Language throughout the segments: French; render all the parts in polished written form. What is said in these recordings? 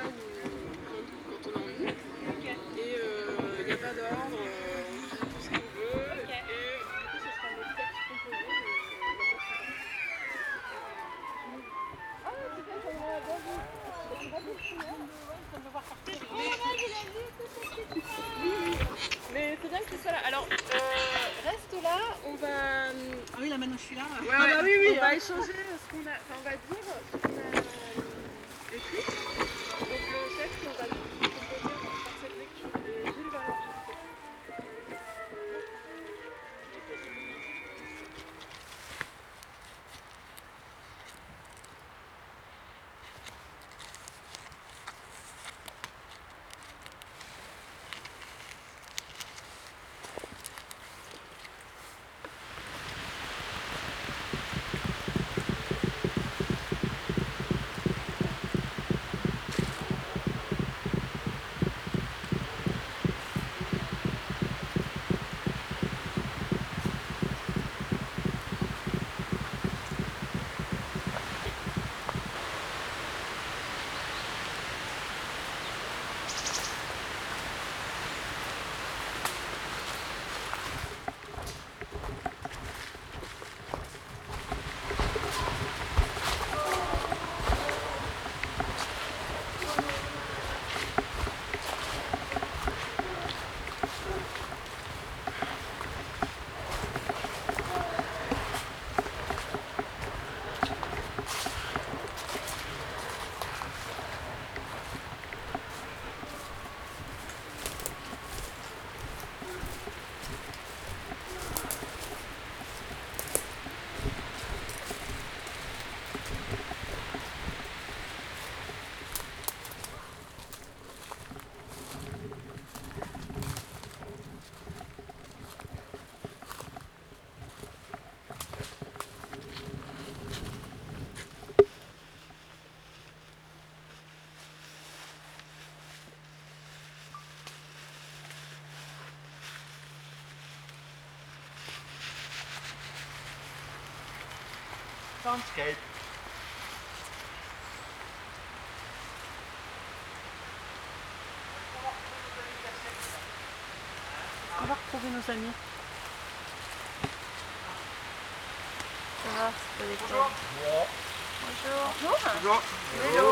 quand on a envie. Et il n'y a pas d'ordre, on fait tout ce qu'on veut. Et du coup, ce sera notre texte composé. Ah, super, ça me va bien vu. C'est pas pour tout, hein. Ça me voir partir. Oh là là, je l'ai vu, toute cette petite phrase. Oui, oui. Mais c'est bien que tu sois là. Alors, reste là, on va. Ah oui, là maintenant je suis là. Ouais, ah bah oui, oui, on va échanger ce qu'on a. Enfin, on va dire ce qu'on a écrit. Donc, le texte, on va le composer par cette lecture de Gilles Valentine. Soundscape. On va retrouver nos amis. Ça va, c'est pas des Bonjour. Bonjour. Bonjour. Hello.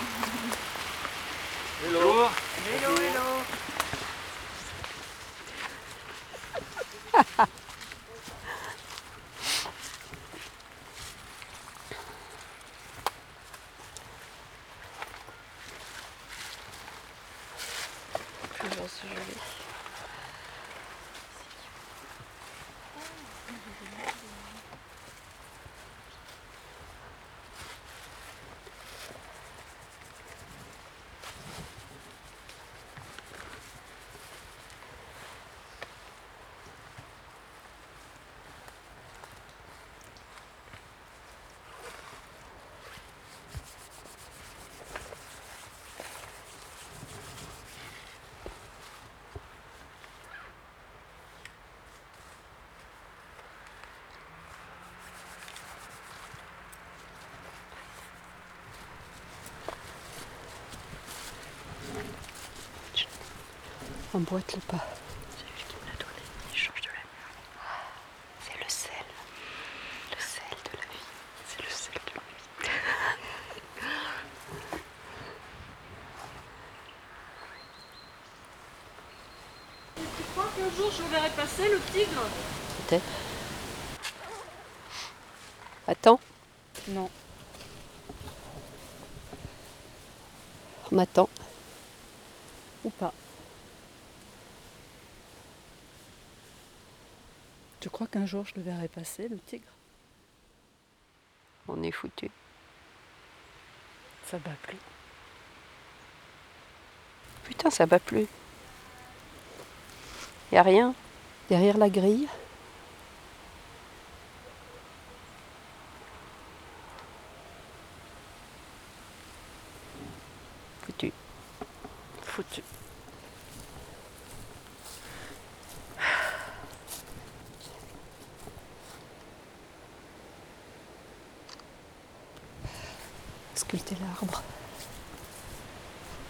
Hello. Hello, hello. C'est joli. Emboîte le pas. C'est lui qui me l'a donné, il change de la lumière. C'est le sel de la vie. C'est le sel de la vie. Tu crois qu'un jour je le verrai passer, le tigre? Peut-être. Attends. Non. On m'attend. Ou pas. Tu crois qu'un jour je le verrai passer, le tigre? On est foutu. Ça bat plus. Putain, ça bat plus. Y a rien derrière la grille. Foutu. Foutu. Sculpter l'arbre.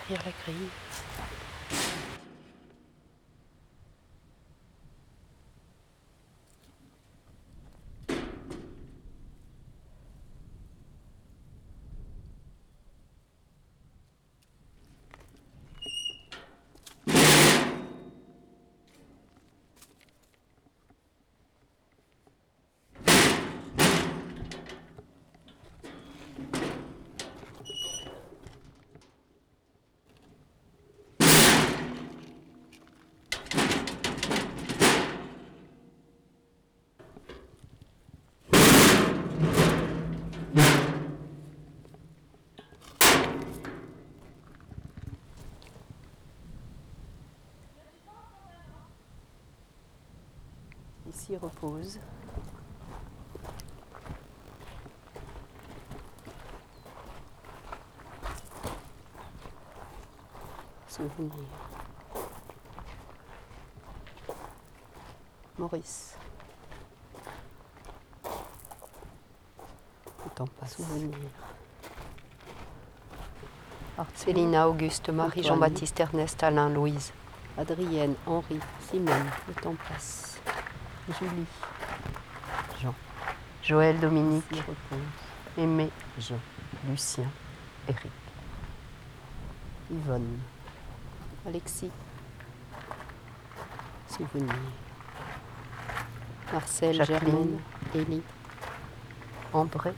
derrière la grille. Ici repose. Souvenir. Maurice. Ne t'en pas souvenir. Célina, Auguste, Marie, Antoine. Jean-Baptiste, Ernest, Alain, Louise. Adrienne, Henri, Simone, le temps passe. Julie, Jean, Joël, Dominique, Ici repose. Aimé, Jean. Lucien, Eric, Yvonne, Alexis, Souvenir, Marcel, Jacqueline. Germaine, Élie, André,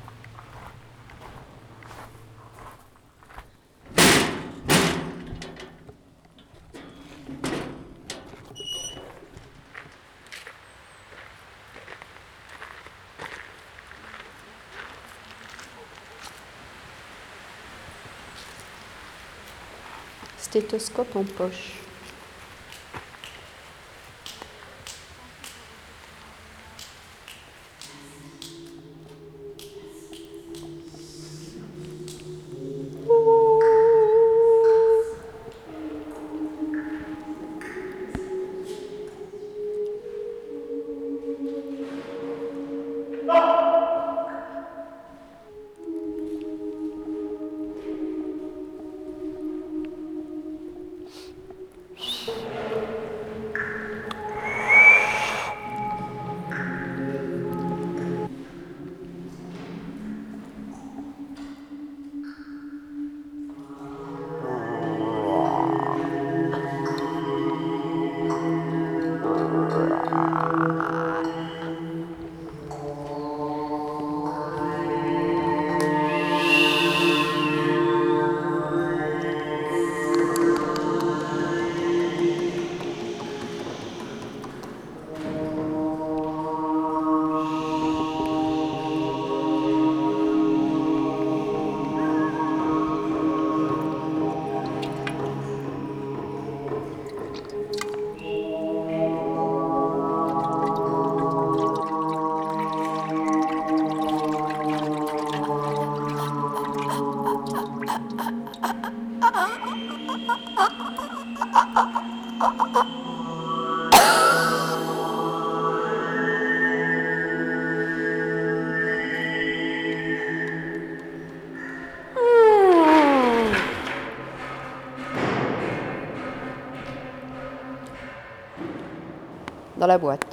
stéthoscope en poche. Dans la boîte.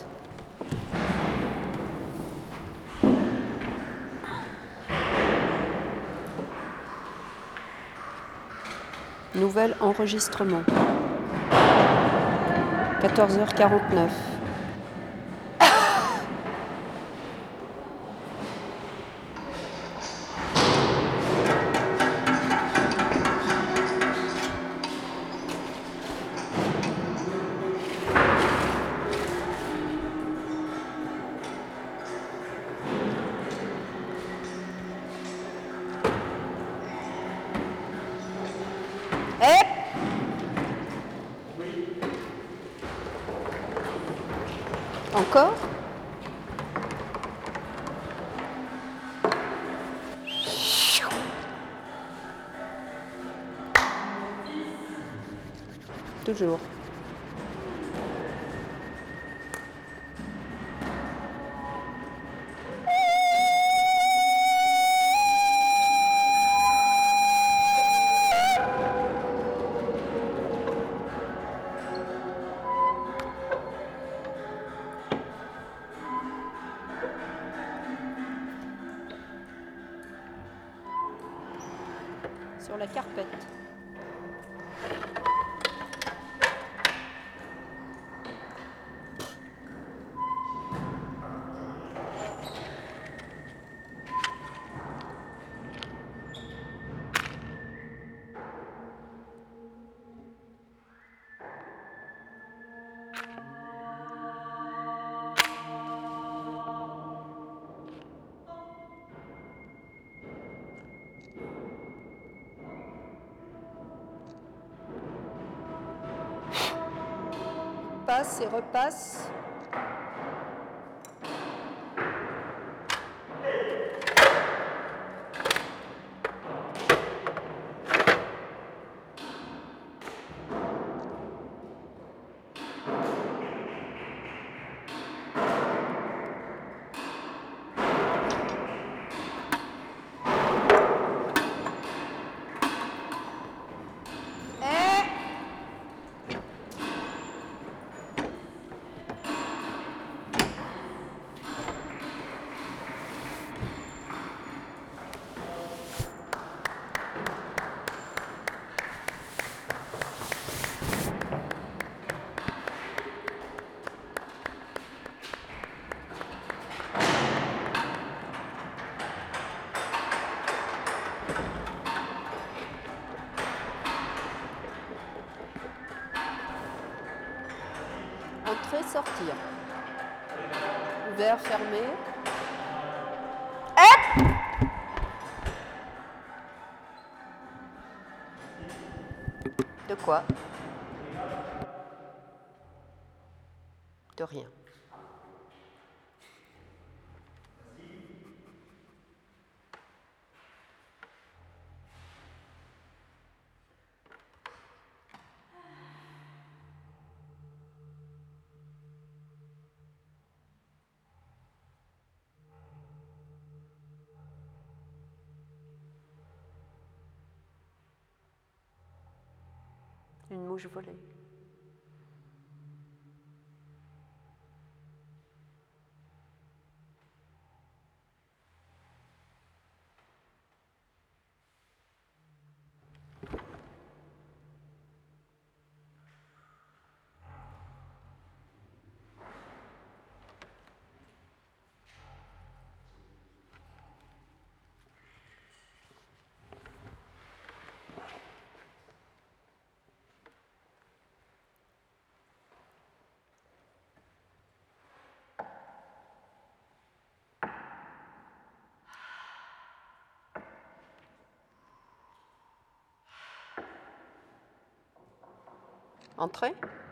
Nouvel enregistrement. 14h49. Encore ? Toujours. sur la carpette. Passe et repasse. Entrer, sortir. Ouvert, fermé. De quoi? De rien. Une mouche volée. Entrez.